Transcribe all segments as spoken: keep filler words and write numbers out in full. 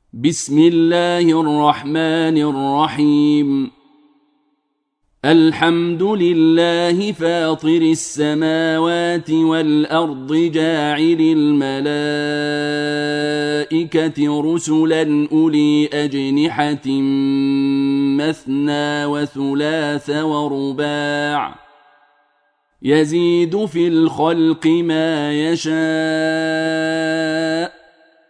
بسم الله الرحمن الرحيم. الحمد لله فاطر السماوات والأرض جاعل الملائكة رسلا أولي أجنحة مثنى وثلاث ورباع يزيد في الخلق ما يشاء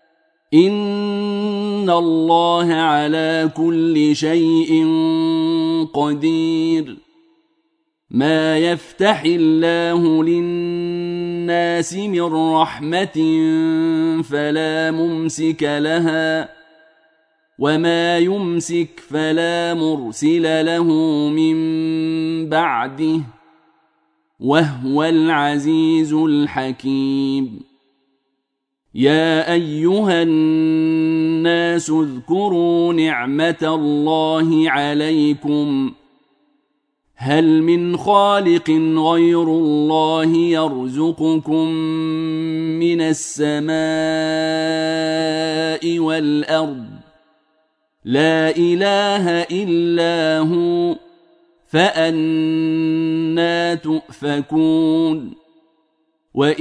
إن الله على كل شيء قدير. ما يفتح الله للناس من رحمة فلا ممسك لها وما يمسك فلا مرسل له من بعده وهو العزيز الحكيم. يا أيها الناس اذكروا نعمة الله عليكم هل من خالق غير الله يرزقكم من السماء والأرض لا إله إلا هو فأنى تؤفكون. وإن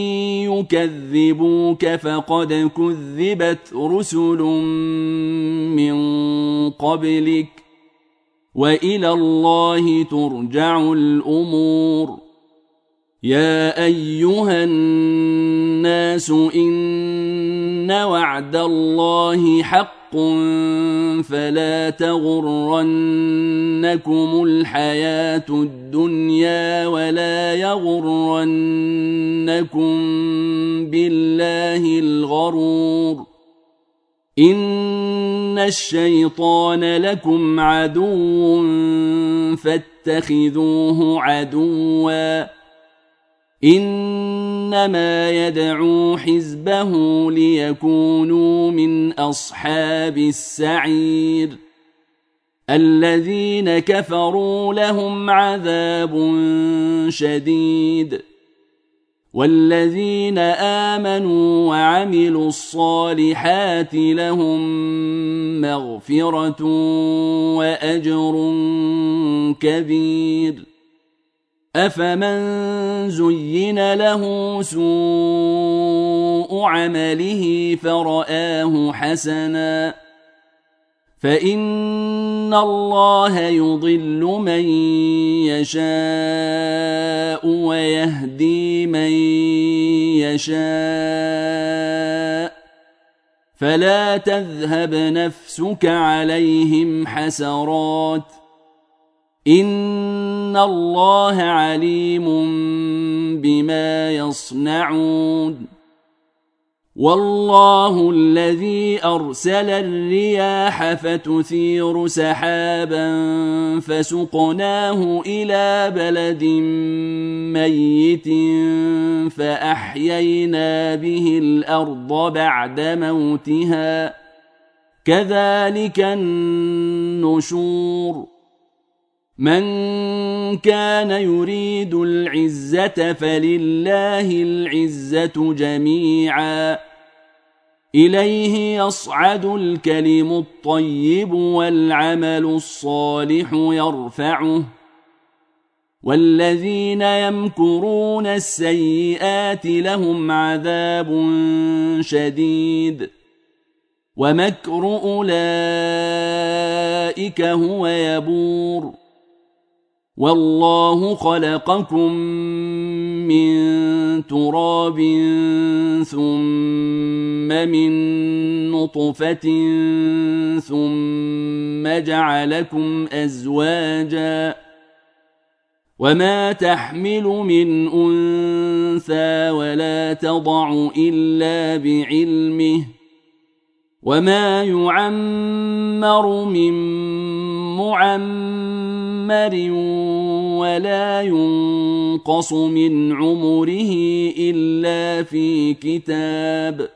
يكذبوك فقد كذبت رسل من قبلك وإلى الله ترجع الأمور. يا أيها الناس إن وعد الله حق فلا تغرنكم الحياة الدنيا ولا يغرنكم بالله الغرور. إن الشيطان لكم عدو فاتخذوه عدوا إنما يدعو حزبه ليكونوا من أصحاب السعير. الذين كفروا لهم عذاب شديد والذين آمنوا وعملوا الصالحات لهم مغفرة وأجر كبير. أفمن زين له سوء عمله فرآه حسنا فإن الله يضل من يشاء ويهدي من يشاء فلا تذهب نفسك عليهم حسرات إن الله عليم بما يصنعون. والله الذي أرسل الرياح فتثير سحابا فسقناه إلى بلد ميت فأحيينا به الأرض بعد موتها كذلك النشور. من كان يريد العزة فلله العزة جميعا إليه يصعد الكلم الطيب والعمل الصالح يرفعه والذين يمكرون السيئات لهم عذاب شديد ومكر أولئك هو يبور. والله خلقكم من تراب ثم من نطفة ثم جعلكم أزواجا وما تحمل من أنثى ولا تضع إلا بعلمه وما يعمر من معمر ولا ينقص من عمره إلا في كتاب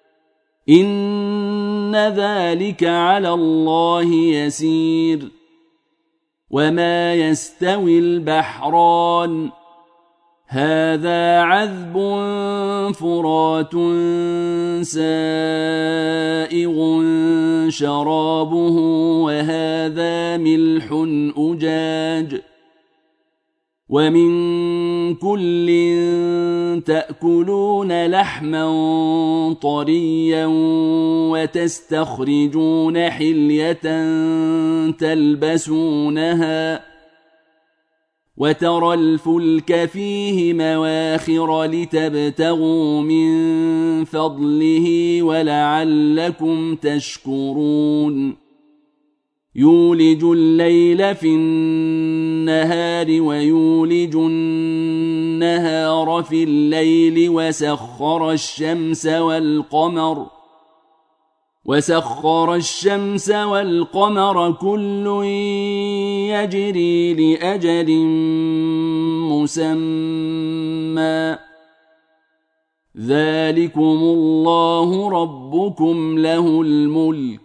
إن ذلك على الله يسير. وما يستوي البحران هذا عذب فرات سائغ شرابه وهذا ملح أجاج ومن كل تأكلون لحما طريا وتستخرجون حلية تلبسونها وترى الفلك فيه مواخر لتبتغوا من فضله ولعلكم تشكرون يولج الليل في النهار ويولج النهار في الليل وسخر الشمس والقمر وسخر الشمس والقمر كل يجري لأجل مسمى ذلكم الله ربكم له الملك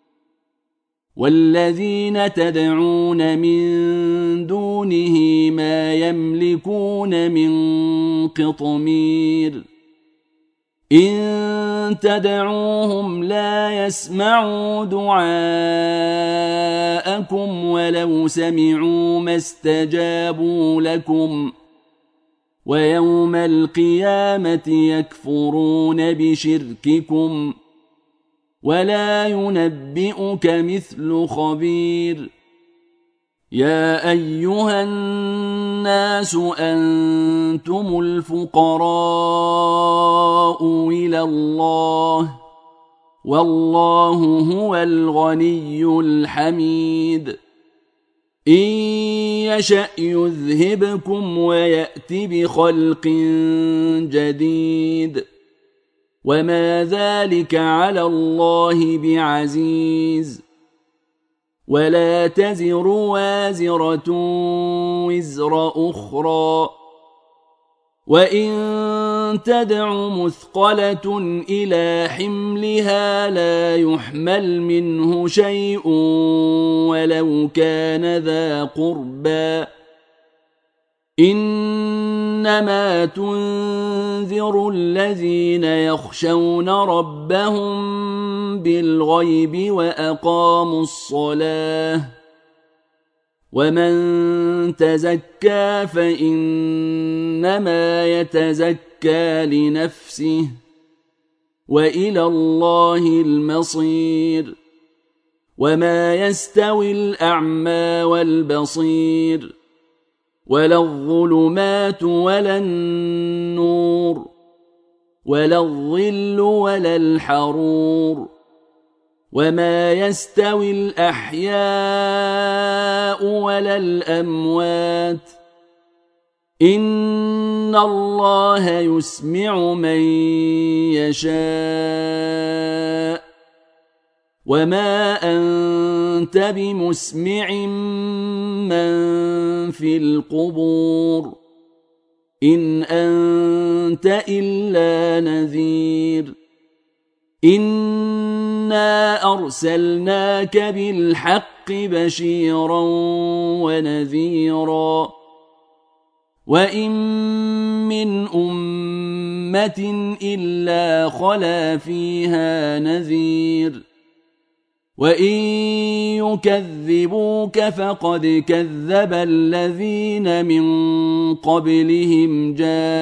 والذين تدعون من دونه ما يملكون من قطمير إن تدعوهم لا يسمعوا دعاءكم ولو سمعوا ما استجابوا لكم ويوم القيامة يكفرون بشرككم ولا ينبئك مثل خبير يا أيها الناس أنتم الفقراء إلى الله والله هو الغني الحميد إن يشأ يذهبكم ويأت بخلق جديد وما ذلك على الله بعزيز ولا تزر وازرة وزر أخرى وإن تدع مثقلة إلى حملها لا يحمل منه شيء ولو كان ذا قربى إنما تنذر الذين يخشون ربهم بالغيب وأقاموا الصلاة ومن تزكى فإنما يتزكى لنفسه وإلى الله المصير وما يستوي الأعمى والبصير ولا الظلمات ولا النور ولا الظل ولا الحرور وما يستوي الأحياء ولا الأموات إن الله يسمع من يشاء وما أنت بمسمع من في القبور إن أنت إلا نذير إنا أرسلناك بالحق بشيرا ونذيرا وإن من أمة إلا خلا فيها نذير وإن يكذبوك فقد كذب الذين من قبلهم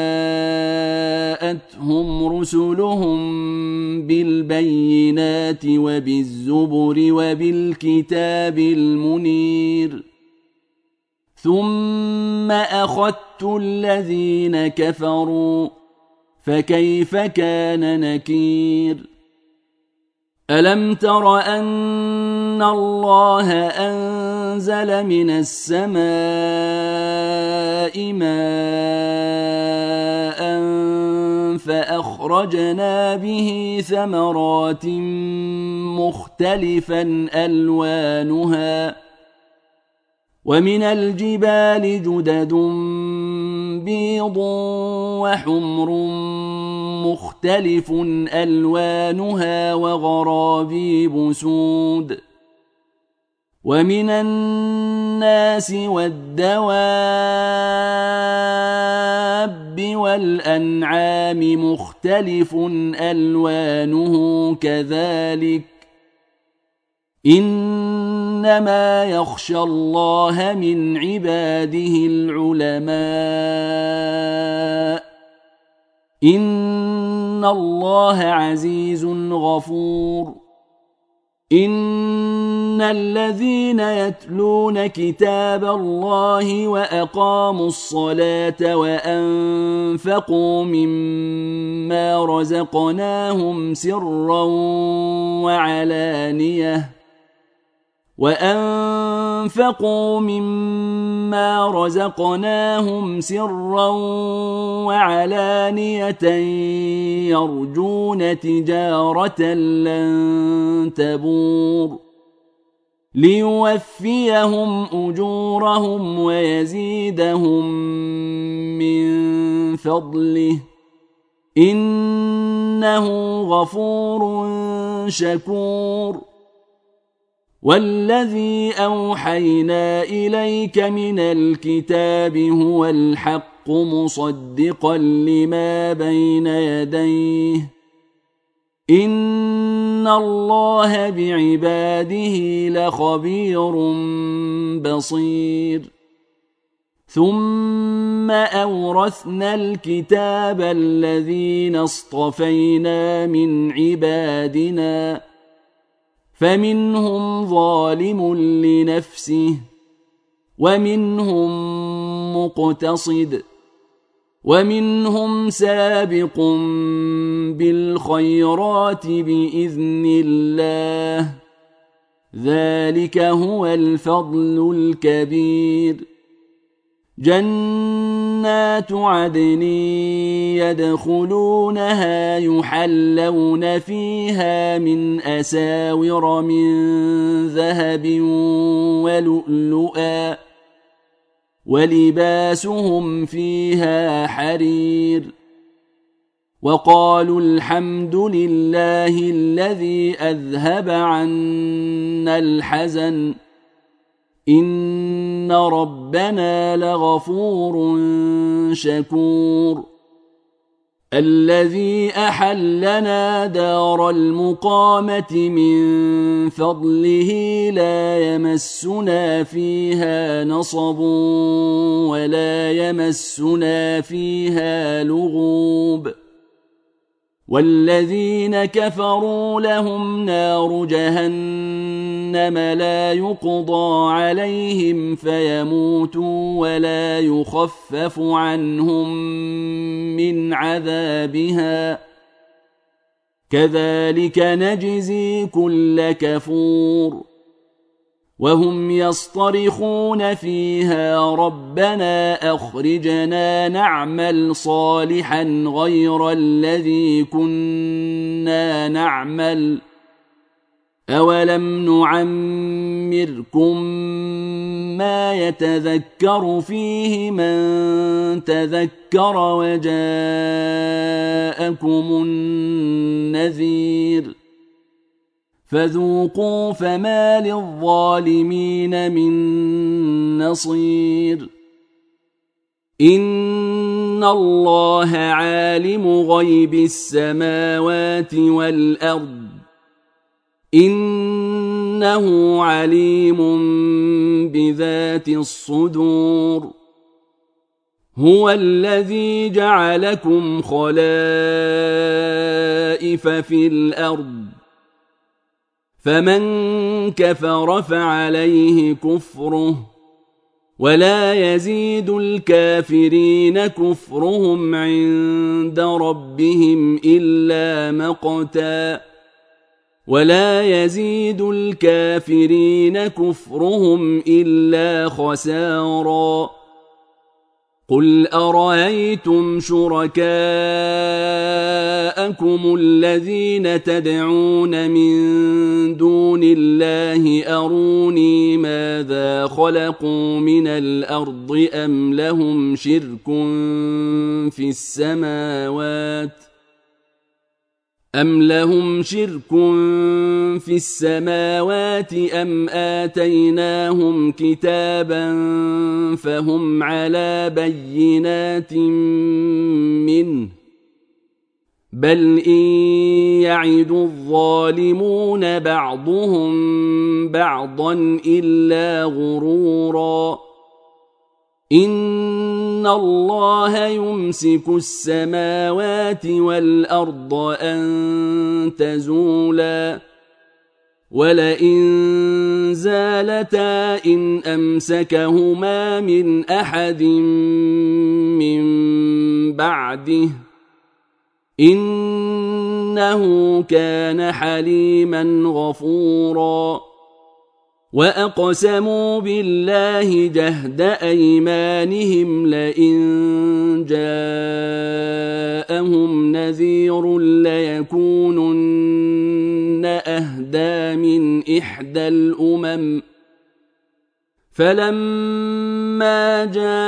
جاءتهم رسلهم بالبينات وبالزبر وبالكتاب المنير ثم أخذت الذين كفروا فكيف كان نكير ألم تر أن الله أنزل من السماء ماء فأخرجنا به ثمرات مختلفا ألوانها ومن الجبال جدد بيض وحمر مختلف ألوانها وغرابيب سود ومن الناس والدواب والأنعام مختلف ألوانه كذلك إنما يخشى الله من عباده العلماء إن الله عزيز غفور إن الذين يتلون كتاب الله وأقاموا الصلاة وأنفقوا مما رزقناهم سرا وعلانية وأنفقوا مما رزقناهم سرا وعلانية يرجون تجارة لن تبور ليوفيهم أجورهم ويزيدهم من فضله إنه غفور شكور والذي أوحينا إليك من الكتاب هو الحق مصدقا لما بين يديه إن الله بعباده لخبير بصير ثم أورثنا الكتاب الذين اصطفينا من عبادنا فمنهم ظالم لنفسه ومنهم مقتصد ومنهم سابق بالخيرات بإذن الله ذلك هو الفضل الكبير جنات عدن يدخلونها يحلون فيها من أساور من ذهب ولؤلؤا ولباسهم فيها حرير وقالوا الحمد لله الذي أذهب عنا الحزن إن ربنا لغفور شكور الذي أحلنا دار المقامة من فضله لا يمسنا فيها نصب ولا يمسنا فيها لغوب والذين كفروا لهم نار جهنم لا يقضى عليهم فيموتوا ولا يخفف عنهم من عذابها كذلك نجزي كل كفور وهم يصطرخون فيها ربنا أخرجنا نعمل صالحا غير الذي كنا نعمل أولم نعمركم ما يتذكر فيه من تذكر وجاءكم النذير فذوقوا فما للظالمين من نصير إن الله عالم غيب السماوات والأرض إنه عليم بذات الصدور هو الذي جعلكم خلائف في الأرض فمن كفر فعليه كفره ولا يزيد الكافرين كفرهم عند ربهم إلا مقتا ولا يزيد الكافرين كفرهم إلا خسارا قل أرأيتم شركاءكم الذين تدعون من دون الله أروني ماذا خلقوا من الأرض أم لهم شرك في السماوات أم لهم شرك في السماوات أم آتيناهم كتابا فهم على بينات منه بل إن يعد الظالمون بعضهم بعضا إلا غرورا إن الله يمسك السماوات والأرض أن تزولا ولئن زالتا إن أمسكهما من أحد من بعده إنه كان حليما غفورا وأقسموا بالله جهد أيمانهم لئن جاءهم نذير ليكونن أهدى من إحدى الأمم فلما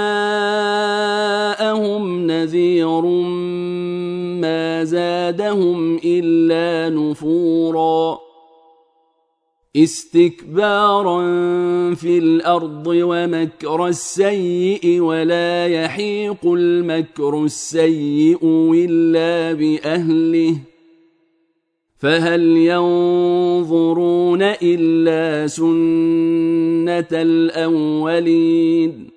جاءهم نذير ما زادهم إلا نفورا استكبارا في الأرض ومكر السيء ولا يحيق المكر السيء إلا بأهله فهل ينظرون إلا سنة الأولين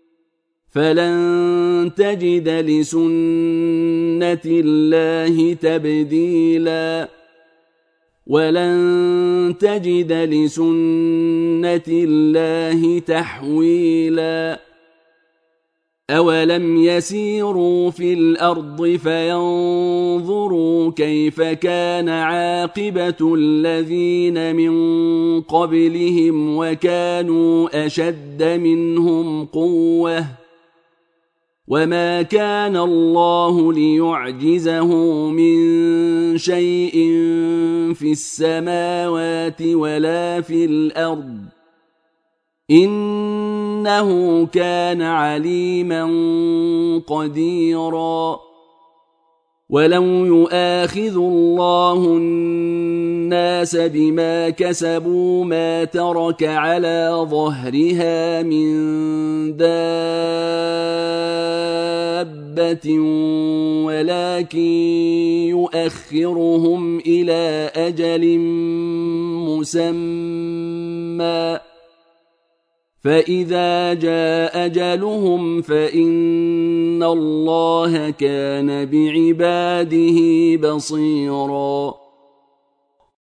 فلن تجد لسنة الله تبديلا ولن تجد لسنة الله تحويلا أولم يسيروا في الأرض فينظروا كيف كان عاقبة الذين من قبلهم وكانوا أشد منهم قوة وما كان الله ليعجزه من شيء في السماوات ولا في الأرض إنه كان عليما قديرا ولو يؤاخذ الله الناس بما كسبوا ما ترك على ظهرها من دابة ولكن يؤخرهم إلى أجل مسمى فإذا جاء أجلهم فإن الله كان بعباده بصيراً